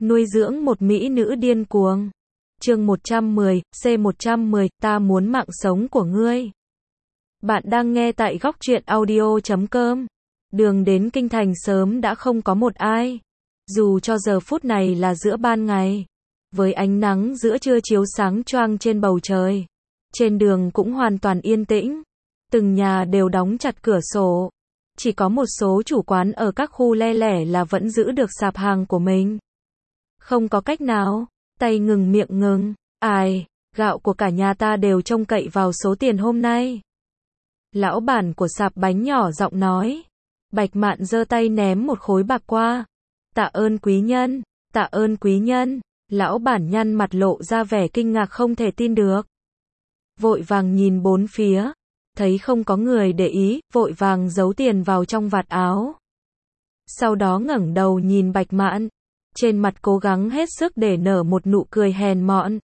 Nuôi dưỡng một mỹ nữ điên cuồng. Chương 110, C110, ta muốn mạng sống của ngươi. Bạn đang nghe tại góc truyện audio.com. Đường đến kinh thành sớm đã không có một ai. Dù cho giờ phút này là giữa ban ngày, với ánh nắng giữa trưa chiếu sáng choang trên bầu trời, trên đường cũng hoàn toàn yên tĩnh. Từng nhà đều đóng chặt cửa sổ. Chỉ có một số chủ quán ở các khu le lẻ là vẫn giữ được sạp hàng của mình. Không có cách nào, tay ngừng miệng ngừng. Ai, gạo của cả nhà ta đều trông cậy vào số tiền hôm nay. Lão bản của sạp bánh nhỏ giọng nói. Bạch Mạn giơ tay ném một khối bạc qua. Tạ ơn quý nhân, tạ ơn quý nhân. Lão bản nhăn mặt lộ ra vẻ kinh ngạc không thể tin được. Vội vàng nhìn bốn phía, thấy không có người để ý, vội vàng giấu tiền vào trong vạt áo. Sau đó ngẩng đầu nhìn Bạch Mạn, trên mặt cố gắng hết sức để nở một nụ cười hèn mọn.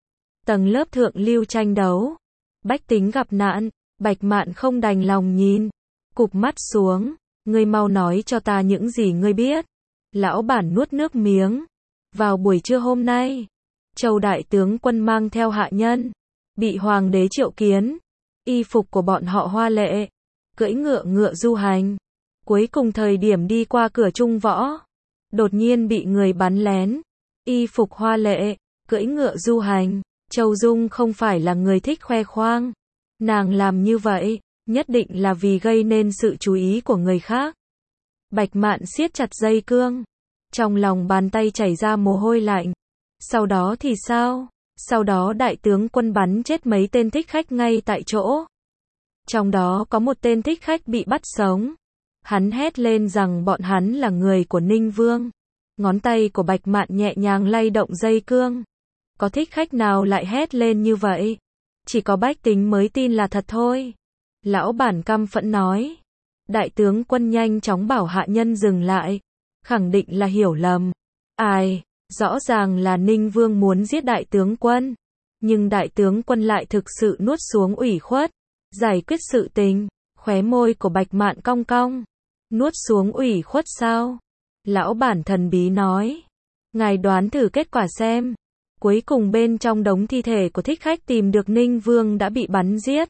Tầng lớp thượng lưu tranh đấu, bách tính gặp nạn, Bạch Mạn không đành lòng nhìn, cụp mắt xuống, ngươi mau nói cho ta những gì ngươi biết. Lão bản nuốt nước miếng. Vào buổi trưa hôm nay, Châu đại tướng quân mang theo hạ nhân, bị hoàng đế triệu kiến. Y phục của bọn họ hoa lệ, cưỡi ngựa du hành. Cuối cùng thời điểm đi qua cửa Trung Võ, đột nhiên bị người bắn lén. Y phục hoa lệ, cưỡi ngựa du hành. Châu Dung không phải là người thích khoe khoang. Nàng làm như vậy, nhất định là vì gây nên sự chú ý của người khác. Bạch Mạn siết chặt dây cương. Trong lòng bàn tay chảy ra mồ hôi lạnh. Sau đó thì sao? Sau đó đại tướng quân bắn chết mấy tên thích khách ngay tại chỗ. Trong đó có một tên thích khách bị bắt sống. Hắn hét lên rằng bọn hắn là người của Ninh Vương. Ngón tay của Bạch Mạn nhẹ nhàng lay động dây cương. Có thích khách nào lại hét lên như vậy? Chỉ có bách tính mới tin là thật thôi. Lão bản căm phẫn nói. Đại tướng quân nhanh chóng bảo hạ nhân dừng lại. Khẳng định là hiểu lầm. Ai? Rõ ràng là Ninh Vương muốn giết đại tướng quân. Nhưng đại tướng quân lại thực sự nuốt xuống ủy khuất. Giải quyết sự tình. Khóe môi của Bạch Mạn cong cong. Nuốt xuống ủy khuất sao? Lão bản thần bí nói. Ngài đoán thử kết quả xem. Cuối cùng bên trong đống thi thể của thích khách tìm được Ninh Vương đã bị bắn giết.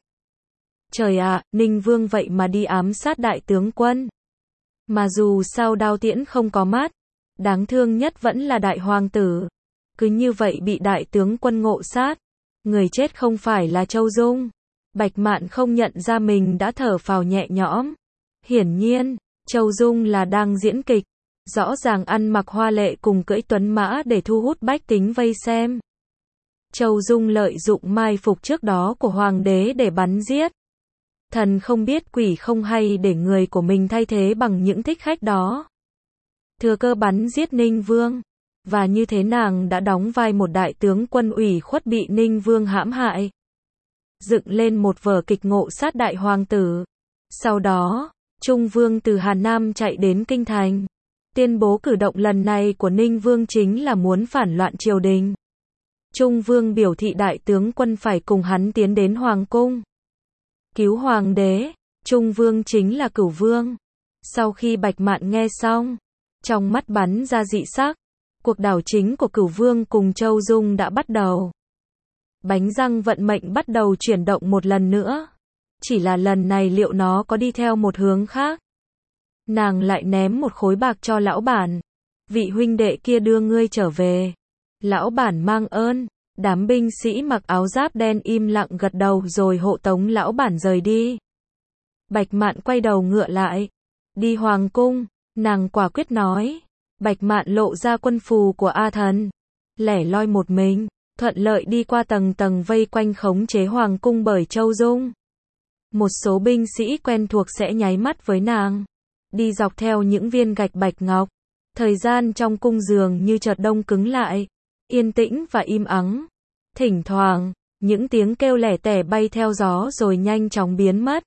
Trời ạ, Ninh Vương vậy mà đi ám sát đại tướng quân. Mà dù sao đao tiễn không có mắt, đáng thương nhất vẫn là đại hoàng tử. Cứ như vậy bị đại tướng quân ngộ sát. Người chết không phải là Châu Dung. Bạch Mạn không nhận ra mình đã thở phào nhẹ nhõm. Hiển nhiên, Châu Dung là đang diễn kịch. Rõ ràng ăn mặc hoa lệ cùng cưỡi tuấn mã để thu hút bách tính vây xem. Châu Dung lợi dụng mai phục trước đó của hoàng đế để bắn giết. Thần không biết quỷ không hay để người của mình thay thế bằng những thích khách đó. Thừa cơ bắn giết Ninh Vương. Và như thế nàng đã đóng vai một đại tướng quân ủy khuất bị Ninh Vương hãm hại. Dựng lên một vở kịch ngộ sát đại hoàng tử. Sau đó, Trung Vương từ Hà Nam chạy đến Kinh Thành. Tuyên bố cử động lần này của Ninh Vương chính là muốn phản loạn triều đình. Trung Vương biểu thị đại tướng quân phải cùng hắn tiến đến Hoàng cung. Cứu hoàng đế. Trung Vương chính là Cửu Vương. Sau khi Bạch Mạn nghe xong, trong mắt bắn ra dị sắc. Cuộc đảo chính của Cửu Vương cùng Châu Dung đã bắt đầu. Bánh răng vận mệnh bắt đầu chuyển động một lần nữa. Chỉ là lần này liệu nó có đi theo một hướng khác? Nàng lại ném một khối bạc cho lão bản. Vị huynh đệ kia đưa ngươi trở về. Lão bản mang ơn. Đám binh sĩ mặc áo giáp đen im lặng gật đầu rồi hộ tống lão bản rời đi. Bạch Mạn quay đầu ngựa lại. Đi hoàng cung, nàng quả quyết nói. Bạch Mạn lộ ra quân phù của A Thần. Lẻ loi một mình, thuận lợi đi qua tầng tầng vây quanh khống chế hoàng cung bởi Châu Dung. Một số binh sĩ quen thuộc sẽ nháy mắt với nàng. Đi dọc theo những viên gạch bạch ngọc. Thời gian trong cung dường như chợt đông cứng lại. Yên tĩnh và im ắng. Thỉnh thoảng, những tiếng kêu lẻ tẻ bay theo gió rồi nhanh chóng biến mất.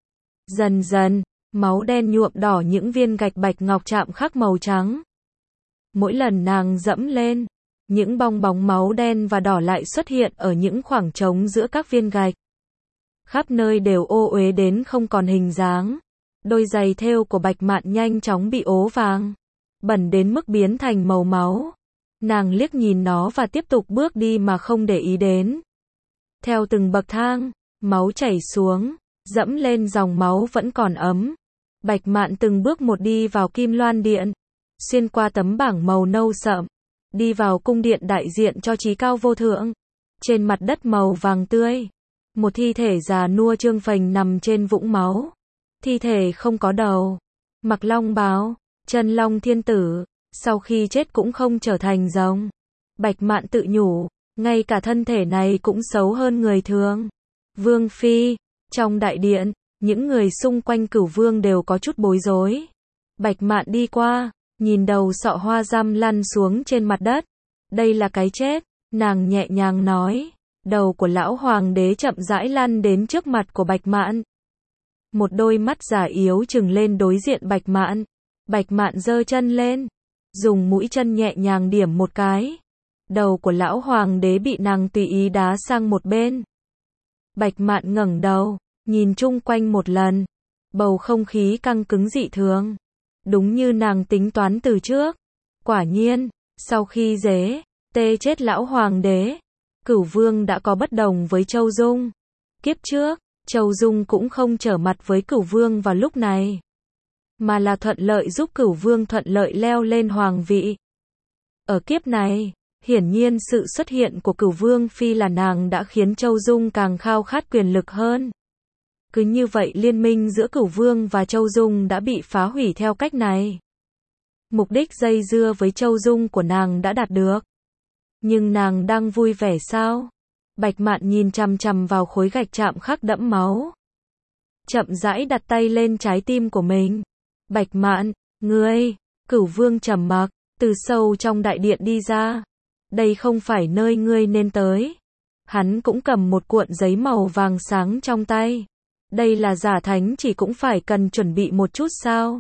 Dần dần, máu đen nhuộm đỏ những viên gạch bạch ngọc chạm khắc màu trắng. Mỗi lần nàng dẫm lên, những bong bóng máu đen và đỏ lại xuất hiện ở những khoảng trống giữa các viên gạch. Khắp nơi đều ô uế đến không còn hình dáng. Đôi giày thêu của Bạch Mạn nhanh chóng bị ố vàng, bẩn đến mức biến thành màu máu. Nàng liếc nhìn nó và tiếp tục bước đi mà không để ý đến. Theo từng bậc thang, máu chảy xuống, dẫm lên dòng máu vẫn còn ấm. Bạch Mạn từng bước một đi vào Kim Loan Điện, xuyên qua tấm bảng màu nâu sậm, đi vào cung điện đại diện cho Chí Cao Vô Thượng. Trên mặt đất màu vàng tươi, một thi thể già nua trương phình nằm trên vũng máu. Thi thể không có đầu, mặc long bào, chân long thiên tử, sau khi chết cũng không trở thành rồng. Bạch Mạn tự nhủ, ngay cả thân thể này cũng xấu hơn người thường. Vương phi, trong đại điện, những người xung quanh Cửu Vương đều có chút bối rối. Bạch Mạn đi qua, nhìn đầu sọ hoa răm lăn xuống trên mặt đất. Đây là cái chết, nàng nhẹ nhàng nói. Đầu của lão hoàng đế chậm rãi lăn đến trước mặt của Bạch Mạn. Một đôi mắt già yếu trừng lên đối diện Bạch Mạn. Bạch Mạn giơ chân lên, dùng mũi chân nhẹ nhàng điểm một cái. Đầu của lão hoàng đế bị nàng tùy ý đá sang một bên. Bạch Mạn ngẩng đầu, nhìn chung quanh một lần. Bầu không khí căng cứng dị thường. Đúng như nàng tính toán từ trước. Quả nhiên, sau khi tê chết lão hoàng đế, Cửu Vương đã có bất đồng với Châu Dung. Kiếp trước, Châu Dung cũng không trở mặt với Cửu Vương vào lúc này, mà là thuận lợi giúp Cửu Vương thuận lợi leo lên hoàng vị. Ở kiếp này, hiển nhiên sự xuất hiện của Cửu Vương phi là nàng đã khiến Châu Dung càng khao khát quyền lực hơn. Cứ như vậy liên minh giữa Cửu Vương và Châu Dung đã bị phá hủy theo cách này. Mục đích dây dưa với Châu Dung của nàng đã đạt được. Nhưng nàng đang vui vẻ sao? Bạch Mạn nhìn chằm chằm vào khối gạch chạm khắc đẫm máu. Chậm rãi đặt tay lên trái tim của mình. Bạch Mạn, ngươi, Cửu Vương trầm mặc, từ sâu trong đại điện đi ra. Đây không phải nơi ngươi nên tới. Hắn cũng cầm một cuộn giấy màu vàng sáng trong tay. Đây là giả thánh chỉ cũng phải cần chuẩn bị một chút sao?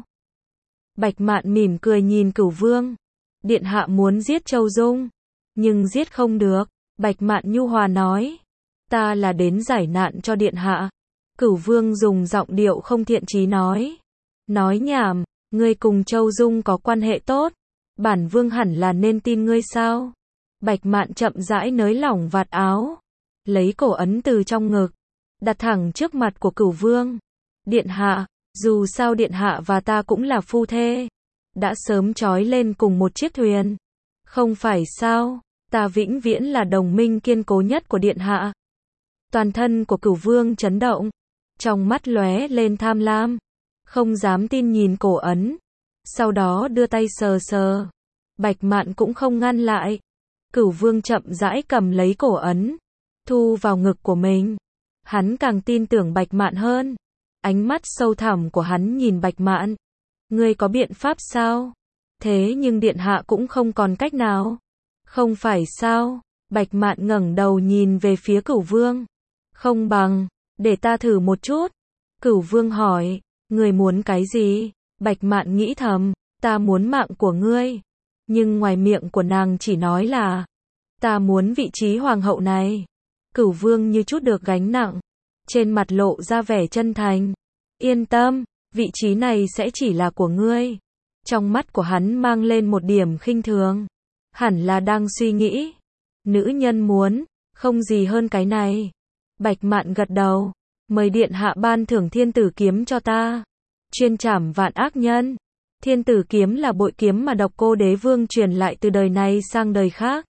Bạch Mạn mỉm cười nhìn Cửu Vương. Điện hạ muốn giết Châu Dung, nhưng giết không được. Bạch Mạn nhu hòa nói. Ta là đến giải nạn cho điện hạ. Cửu Vương dùng giọng điệu không thiện chí nói. Nói nhảm, ngươi cùng Châu Dung có quan hệ tốt. Bản vương hẳn là nên tin ngươi sao? Bạch Mạn chậm rãi nới lỏng vạt áo, lấy cổ ấn từ trong ngực, đặt thẳng trước mặt của Cửu Vương. Điện hạ, dù sao điện hạ và ta cũng là phu thê, đã sớm trói lên cùng một chiếc thuyền. Không phải sao? Ta vĩnh viễn là đồng minh kiên cố nhất của điện hạ. Toàn thân của Cửu Vương chấn động, trong mắt lóe lên tham lam, không dám tin nhìn cổ ấn. Sau đó đưa tay sờ sờ. Bạch Mạn cũng không ngăn lại. Cửu Vương chậm rãi cầm lấy cổ ấn, thu vào ngực của mình. Hắn càng tin tưởng Bạch Mạn hơn. Ánh mắt sâu thẳm của hắn nhìn Bạch Mạn. Ngươi có biện pháp sao? Thế nhưng điện hạ cũng không còn cách nào. Không phải sao? Bạch Mạn ngẩng đầu nhìn về phía Cửu Vương. Không bằng, để ta thử một chút. Cửu Vương hỏi, ngươi muốn cái gì? Bạch Mạn nghĩ thầm, ta muốn mạng của ngươi. Nhưng ngoài miệng của nàng chỉ nói là, ta muốn vị trí hoàng hậu này. Cửu Vương như chút được gánh nặng, trên mặt lộ ra vẻ chân thành. Yên tâm, vị trí này sẽ chỉ là của ngươi. Trong mắt của hắn mang lên một điểm khinh thường. Hẳn là đang suy nghĩ, nữ nhân muốn, không gì hơn cái này. Bạch Mạn gật đầu, mời điện hạ ban thưởng Thiên Tử kiếm cho ta, chuyên trảm vạn ác nhân. Thiên Tử kiếm là bội kiếm mà Độc Cô Đế Vương truyền lại từ đời này sang đời khác.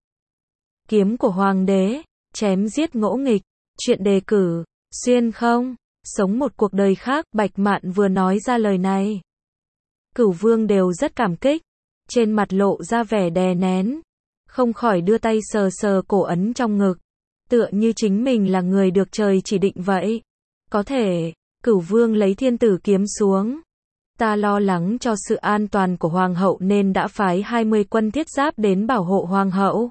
Kiếm của hoàng đế, chém giết ngỗ nghịch, chuyện đề cử, xuyên không, sống một cuộc đời khác. Bạch Mạn vừa nói ra lời này, Cửu Vương đều rất cảm kích, trên mặt lộ ra vẻ đè nén, không khỏi đưa tay sờ sờ cổ ấn trong ngực, tựa như chính mình là người được trời chỉ định vậy. Có thể, Cửu Vương lấy Thiên Tử kiếm xuống. Ta lo lắng cho sự an toàn của hoàng hậu nên đã phái 20 quân thiết giáp đến bảo hộ hoàng hậu.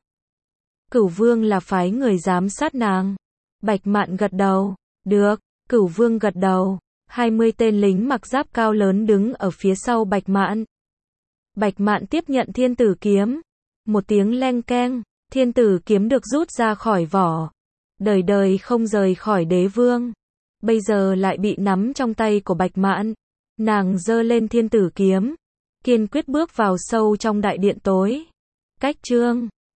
Cửu Vương là phái người giám sát nàng. Bạch Mạn gật đầu. Được. Cửu Vương gật đầu. 20 tên lính mặc giáp cao lớn đứng ở phía sau Bạch Mạn. Bạch Mạn tiếp nhận Thiên Tử kiếm. Một tiếng leng keng, Thiên Tử kiếm được rút ra khỏi vỏ. Đời đời không rời khỏi đế vương. Bây giờ lại bị nắm trong tay của Bạch Mạn. Nàng giơ lên Thiên Tử kiếm, kiên quyết bước vào sâu trong đại điện tối. Cách chương